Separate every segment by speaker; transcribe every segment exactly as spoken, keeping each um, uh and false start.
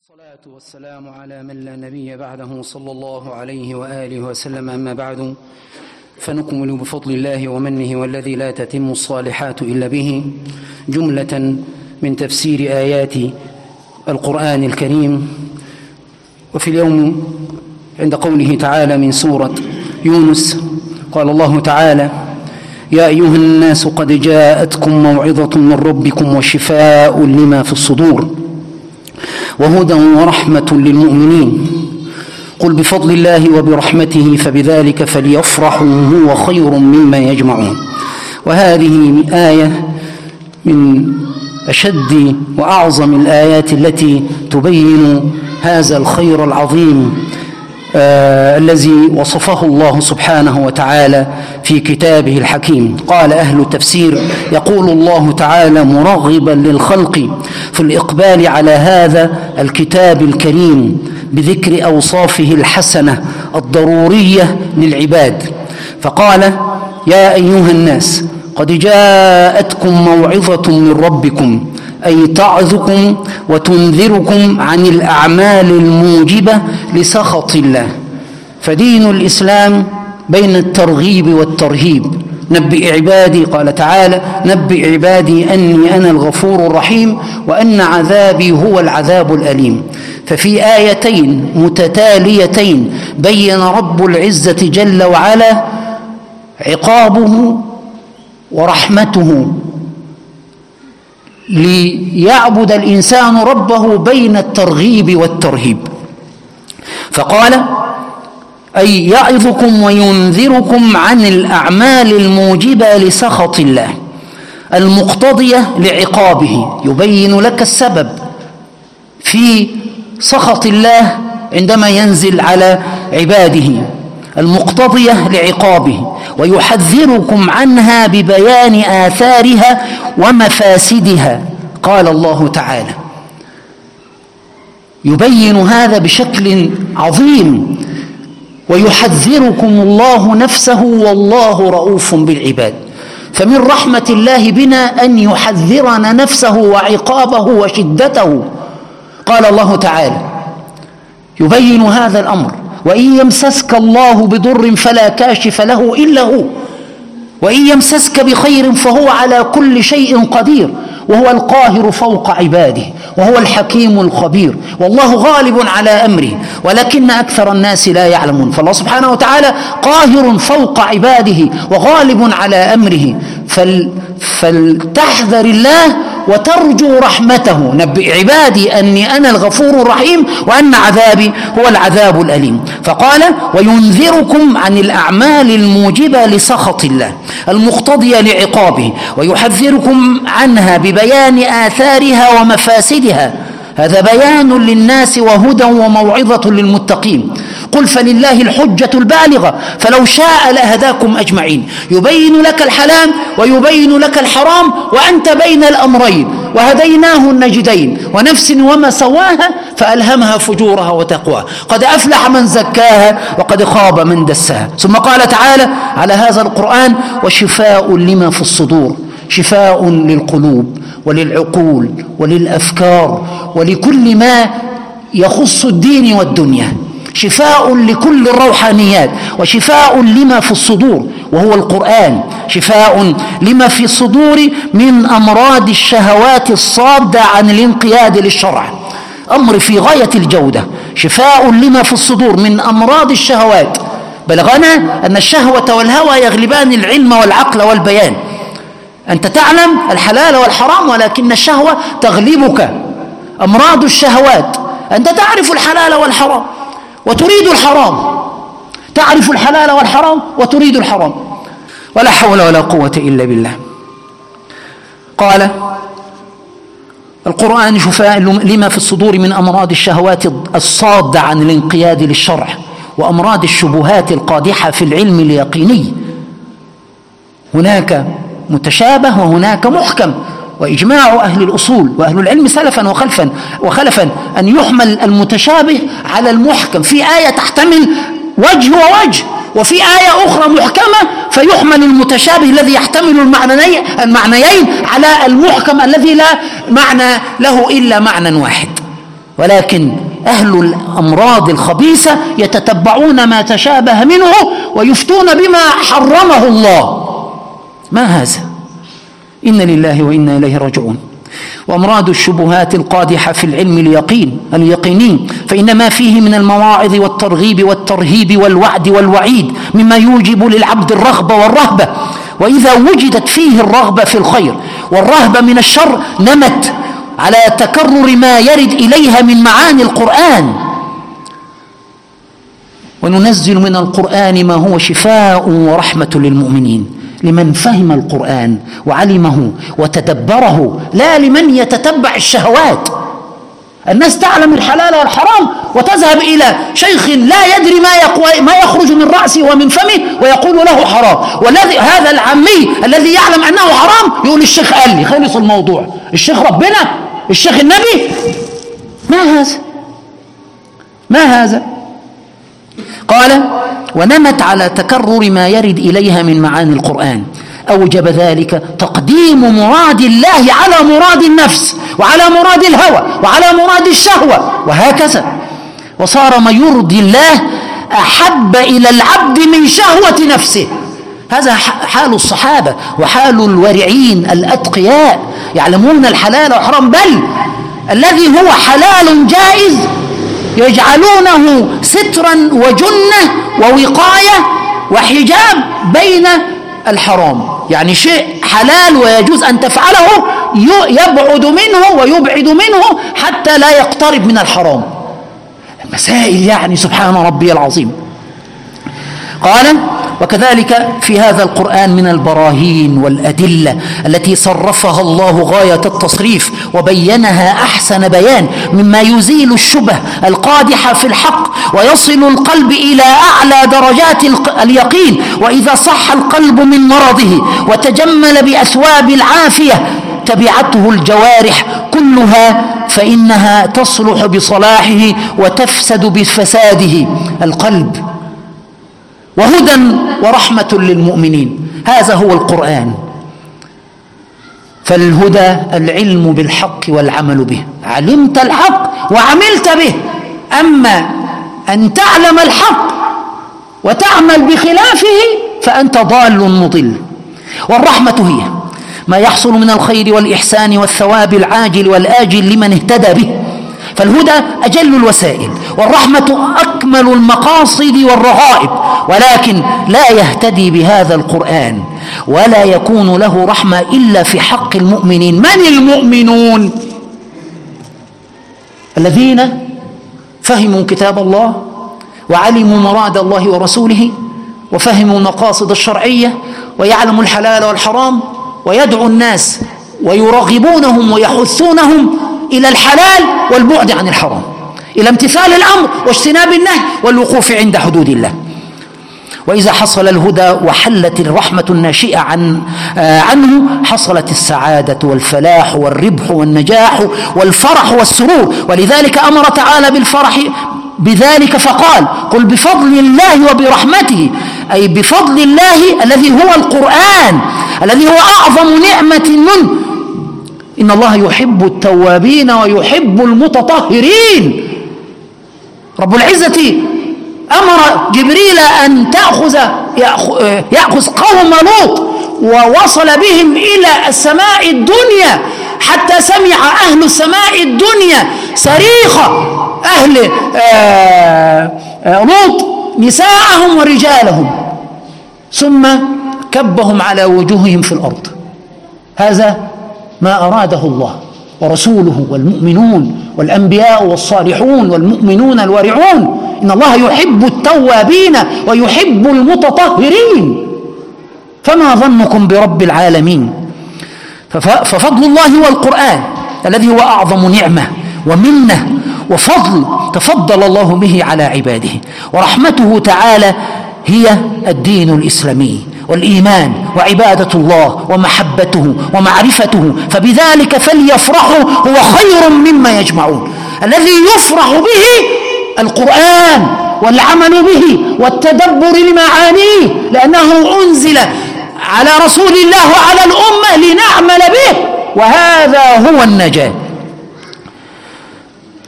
Speaker 1: والصلاة والسلام على من لا نبي بعده صلى الله عليه وآله وسلم. أما بعد، فنكمل بفضل الله ومنه والذي لا تتم الصالحات إلا به جملة من تفسير آيات القرآن الكريم. وفي اليوم عند قوله تعالى من سورة يونس قال الله تعالى: يا أيها الناس قد جاءتكم موعظة من ربكم وشفاء لما في الصدور وهدى ورحمة للمؤمنين. قل بفضل الله وبرحمته فبذلك فليفرحوا هو خير مما يجمعون. وهذه آية من أشد وأعظم الآيات التي تبين هذا الخير العظيم آه الذي وصفه الله سبحانه وتعالى في كتابه الحكيم. قال أهل التفسير: يقول الله تعالى مرغبا للخلق في الإقبال على هذا الكتاب الكريم بذكر أوصافه الحسنة الضرورية للعباد، فقال: يا أيها الناس قد جاءتكم موعظة من ربكم، أي تعظكم وتنذركم عن الأعمال الموجبة لسخط الله. فدين الإسلام بين الترغيب والترهيب. نبئ عبادي، قال تعالى: نبئ عبادي أني أنا الغفور الرحيم وأن عذابي هو العذاب الأليم. ففي آيتين متتاليتين بين رب العزة جل وعلا عقابه ورحمته ليعبد الإنسان ربه بين الترغيب والترهيب. فقال: أي يعظكم وينذركم عن الأعمال الموجبة لسخط الله المقتضية لعقابه، يبين لك السبب في سخط الله عندما ينزل على عباده المقتضية لعقابه، ويحذركم عنها ببيان آثارها ومفاسدها. قال الله تعالى يبين هذا بشكل عظيم: ويحذركم الله نفسه والله رؤوف بالعباد. فمن رحمة الله بنا أن يحذرنا نفسه وعقابه وشدته. قال الله تعالى يبين هذا الأمر: وإن يمسسك الله بضر فلا كاشف له إلا هو، وإن يمسسك بخير فهو على كل شيء قدير، وهو القاهر فوق عباده، وهو الحكيم الخبير، والله غالب على أمره ولكن أكثر الناس لا يعلمون. فالله سبحانه وتعالى قاهر فوق عباده وغالب على أمره، فل فلتحذر الله وترجو رحمته. نبئ عبادي أني أنا الغفور الرحيم وأن عذابي هو العذاب الأليم. فقال: وينذركم عن الأعمال الموجبة لسخط الله المقتضية لعقابه، ويحذركم عنها ببيان آثارها ومفاسدها. هذا بيان للناس وهدى وموعظة للمتقين. قل فلله الحجة البالغة فلو شاء لهداكم أجمعين. يبين لك الحلال ويبين لك الحرام وأنت بين الأمرين، وهديناه النجدين، ونفس وما سواها فألهمها فجورها وتقواها، قد أفلح من زكاها وقد خاب من دساها. ثم قال تعالى على هذا القرآن: وشفاء لما في الصدور، شفاء للقلوب وللعقول وللأفكار ولكل ما يخص الدين والدنيا، شفاء لكل الروحانيات، وشفاء لما في الصدور وهو القرآن، شفاء لما في الصدور من أمراض الشهوات الصادة عن الانقياد للشرع. أمر في غاية الجودة. شفاء لما في الصدور من أمراض الشهوات. بلغنا أن الشهوة والهوى يغلبان العلم والعقل والبيان. أنت تعلم الحلال والحرام ولكن الشهوة تغلبك. أمراض الشهوات: أنت تعرف الحلال والحرام وتريد الحرام، تعرف الحلال والحرام وتريد الحرام، ولا حول ولا قوة إلا بالله. قال القرآن: شفاء لما في الصدور من أمراض الشهوات الصادة عن الانقياد للشرع، وأمراض الشبهات القادحة في العلم اليقيني. هناك متشابه وهناك محكم، وإجماع أهل الأصول وأهل العلم سلفا وخلفا وخلفا أن يحمل المتشابه على المحكم. في آية تحتمل وجه ووجه، وفي آية أخرى محكمة فيحمل المتشابه الذي يحتمل المعنيين على المحكم الذي لا معنى له إلا معنى واحد. ولكن أهل الأمراض الخبيثة يتتبعون ما تشابه منه ويفتون بما حرمه الله. ما هذا؟ إن لله وإنا إليه راجعون. وأمراض الشبهات القادحة في العلم اليقين اليقيني، فإن ما فيه من المواعظ والترغيب والترهيب والوعد والوعيد مما يوجب للعبد الرغبة والرهبة، وإذا وجدت فيه الرغبة في الخير والرهبة من الشر نمت على تكرر ما يرد إليها من معاني القرآن. وننزل من القرآن ما هو شفاء ورحمة للمؤمنين، لمن فهم القرآن وعلمه وتدبره، لا لمن يتتبع الشهوات. الناس تعلم الحلال والحرام وتذهب إلى شيخ لا يدري ما, يقوى ما يخرج من رأسه ومن فمه ويقول له حرام، والذي هذا العمي الذي يعلم أنه حرام يقول الشيخ قال لي، خلص الموضوع. الشيخ ربنا؟ الشيخ النبي؟ ما هذا؟ ما هذا؟ قال: ونمت على تكرر ما يرد إليها من معاني القرآن، أوجب ذلك تقديم مراد الله على مراد النفس وعلى مراد الهوى وعلى مراد الشهوة، وهكذا. وصار ما يرضي الله أحب إلى العبد من شهوة نفسه. هذا حال الصحابة وحال الورعين الأتقياء، يعلمون الحلال والحرام، بل الذي هو حلال جائز يجعلونه سترا وجنة ووقاية وحجاب بين الحرام. يعني شيء حلال ويجوز أن تفعله يبعد منه ويبعد منه حتى لا يقترب من الحرام. مسائل يعني سبحان ربي العظيم. قال: وكذلك في هذا القرآن من البراهين والأدلة التي صرفها الله غاية التصريف وبينها أحسن بيان، مما يزيل الشبه القادحة في الحق ويصل القلب إلى أعلى درجات اليقين. وإذا صح القلب من مرضه وتجمل بأثواب العافية تبعته الجوارح كلها، فإنها تصلح بصلاحه وتفسد بفساده القلب. وهدى ورحمة للمؤمنين، هذا هو القرآن. فالهدى العلم بالحق والعمل به، علمت الحق وعملت به. أما أن تعلم الحق وتعمل بخلافه فأنت ضال مضل. والرحمة هي ما يحصل من الخير والإحسان والثواب العاجل والآجل لمن اهتدى به، فالهدى أجل الوسائل، والرحمة أكمل المقاصد والرغائب. ولكن لا يهتدي بهذا القرآن ولا يكون له رحمة إلا في حق المؤمنين. من المؤمنون؟ الذين فهموا كتاب الله وعلموا مراد الله ورسوله وفهموا المقاصد الشرعية ويعلموا الحلال والحرام ويدعو الناس ويرغبونهم ويحثونهم إلى الحلال والبعد عن الحرام، إلى امتثال الأمر واجتناب النهي والوقوف عند حدود الله. وإذا حصل الهدى وحلت الرحمة الناشئة عن آه عنه حصلت السعادة والفلاح والربح والنجاح والفرح والسرور. ولذلك أمر تعالى بالفرح بذلك فقال: قل بفضل الله وبرحمته، أي بفضل الله الذي هو القرآن الذي هو أعظم نعمة منه. إن الله يحب التوابين ويحب المتطهرين. رب العزة أمر جبريل أن تأخذ يأخذ قوم لوط ووصل بهم إلى السماء الدنيا، حتى سمع أهل السماء الدنيا صريخ أهل لوط نساءهم ورجالهم، ثم كبهم على وجوههم في الأرض. هذا ما أراده الله ورسوله والمؤمنون والأنبياء والصالحون والمؤمنون الورعون. إن الله يحب التوابين ويحب المتطهرين. فما ظنكم برب العالمين؟ ففضل الله هو القرآن الذي هو أعظم نعمة ومنة وفضل تفضل الله به على عباده. ورحمته تعالى هي الدين الإسلامي والإيمان وعبادة الله ومحبته ومعرفته، فبذلك فليفرحوا هو خير مما يجمعون. الذي يفرح به القرآن والعمل به والتدبر لمعانيه، لأنه أنزل على رسول الله وعلى الأمة لنعمل به، وهذا هو النجاة.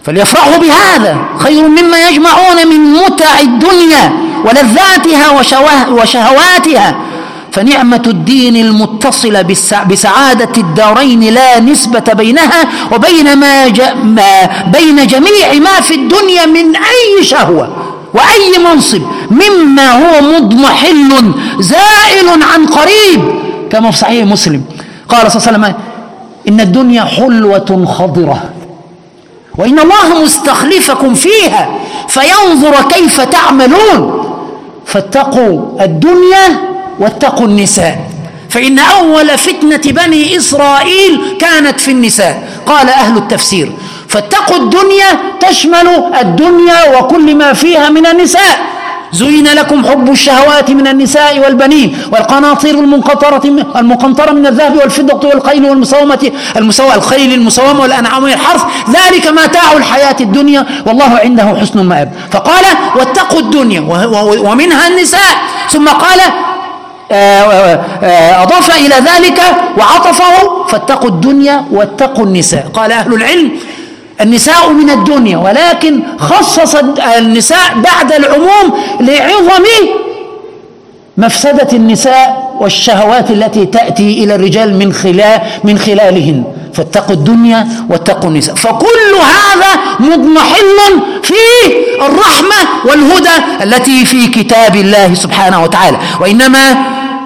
Speaker 1: فليفرحوا بهذا خير مما يجمعون من متع الدنيا ولذاتها وشهواتها. فنعمة الدين المتصلة بسعادة الدارين لا نسبة بينها وبين ما, ما بين جميع ما في الدنيا من أي شهوة وأي منصب مما هو مضمحل زائل عن قريب، كما في صحيح مسلم قال صلى الله عليه وسلم: إن الدنيا حلوة خضرة وإن الله مستخلفكم فيها فينظر كيف تعملون، فاتقوا الدنيا واتقوا النساء، فإن أول فتنة بني إسرائيل كانت في النساء. قال أهل التفسير: فاتقوا الدنيا تشمل الدنيا وكل ما فيها من النساء. زين لكم حب الشهوات من النساء والبنين والقناطير المقنطرة المقنطرة من الذهب والفضة والخيل والمسومة المسومة الخيل المسومة والأنعام والحرث، ذلك متاع الحياة الدنيا والله عنده حسن المآب. فقال: واتقوا الدنيا ومنها النساء، ثم قال أضاف إلى ذلك وعطفه: فاتقوا الدنيا واتقوا النساء. قال أهل العلم: النساء من الدنيا، ولكن خصص النساء بعد العموم لعظم مفسدة النساء والشهوات التي تأتي إلى الرجال من خلال من خلالهن. فاتقوا الدنيا واتقوا النساء. فكل هذا مضمحل في الرحمة والهدى التي في كتاب الله سبحانه وتعالى. وإنما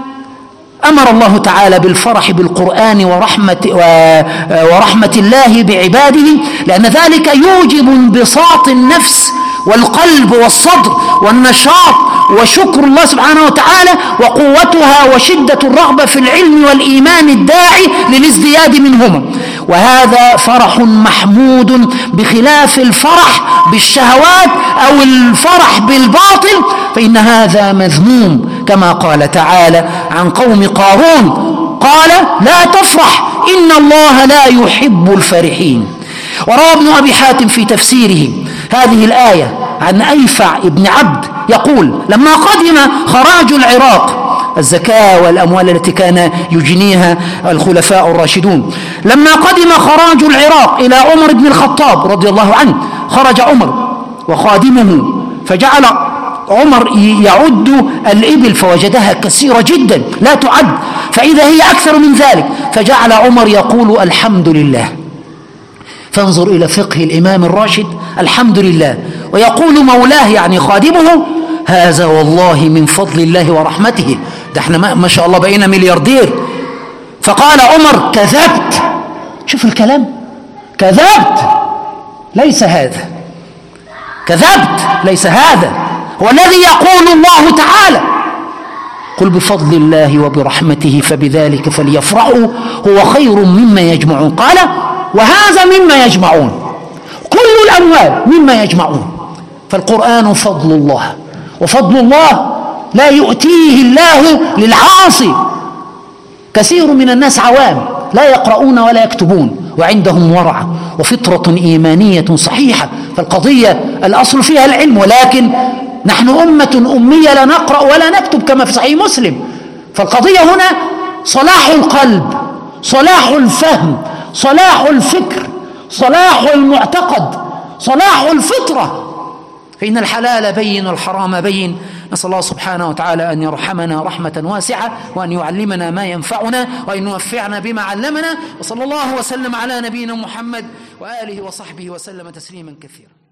Speaker 1: أمر الله تعالى بالفرح بالقرآن ورحمة, ورحمة الله بعباده، لأن ذلك يوجب انبساط النفس والقلب والصدر والنشاط وشكر الله سبحانه وتعالى وقوتها وشدة الرغبة في العلم والإيمان الداعي للازدياد منهما. وهذا فرح محمود بخلاف الفرح بالشهوات أو الفرح بالباطل، فإن هذا مذموم، كما قال تعالى عن قوم قارون: قال: لا تفرح إن الله لا يحب الفرحين. وروى ابن أبي حاتم في تفسيره هذه الآية عن أيفع ابن عبد يقول: لما قدم خراج العراق، الزكاة والأموال التي كان يجنيها الخلفاء الراشدون، لما قدم خراج العراق إلى عمر بن الخطاب رضي الله عنه، خرج عمر وخادمه، فجعل عمر يعد الإبل فوجدها كثيرة جدا لا تعد، فإذا هي أكثر من ذلك، فجعل عمر يقول: الحمد لله. فانظر إلى فقه الإمام الراشد، الحمد لله. ويقول مولاه يعني خادمه: هذا والله من فضل الله ورحمته، ده احنا ما شاء الله بقينا ملياردير. فقال عمر: كذبت. شوف الكلام، كذبت، ليس هذا، كذبت، ليس هذا هو الذي يقول الله تعالى: قل بفضل الله وبرحمته فبذلك فليفرحوا هو خير مما يجمعون. قال: وهذا مما يجمعون، كل الأموال مما يجمعون. فالقرآن فضل الله، وفضل الله لا يؤتيه الله للعاصي. كثير من الناس عوام لا يقرؤون ولا يكتبون وعندهم ورع وفطرة إيمانية صحيحة، فالقضية الأصل فيها العلم، ولكن نحن أمة أمية لا نقرأ ولا نكتب كما في صحيح مسلم. فالقضية هنا صلاح القلب، صلاح الفهم، صلاح الفكر، صلاح المعتقد، صلاح الفطرة. فإن الحلال بين والحرام بين. نسأل الله سبحانه وتعالى أن يرحمنا رحمة واسعة، وأن يعلمنا ما ينفعنا، وأن ينفعنا بما علمنا. وصلى الله وسلم على نبينا محمد وآله وصحبه وسلم تسليما كثيرا.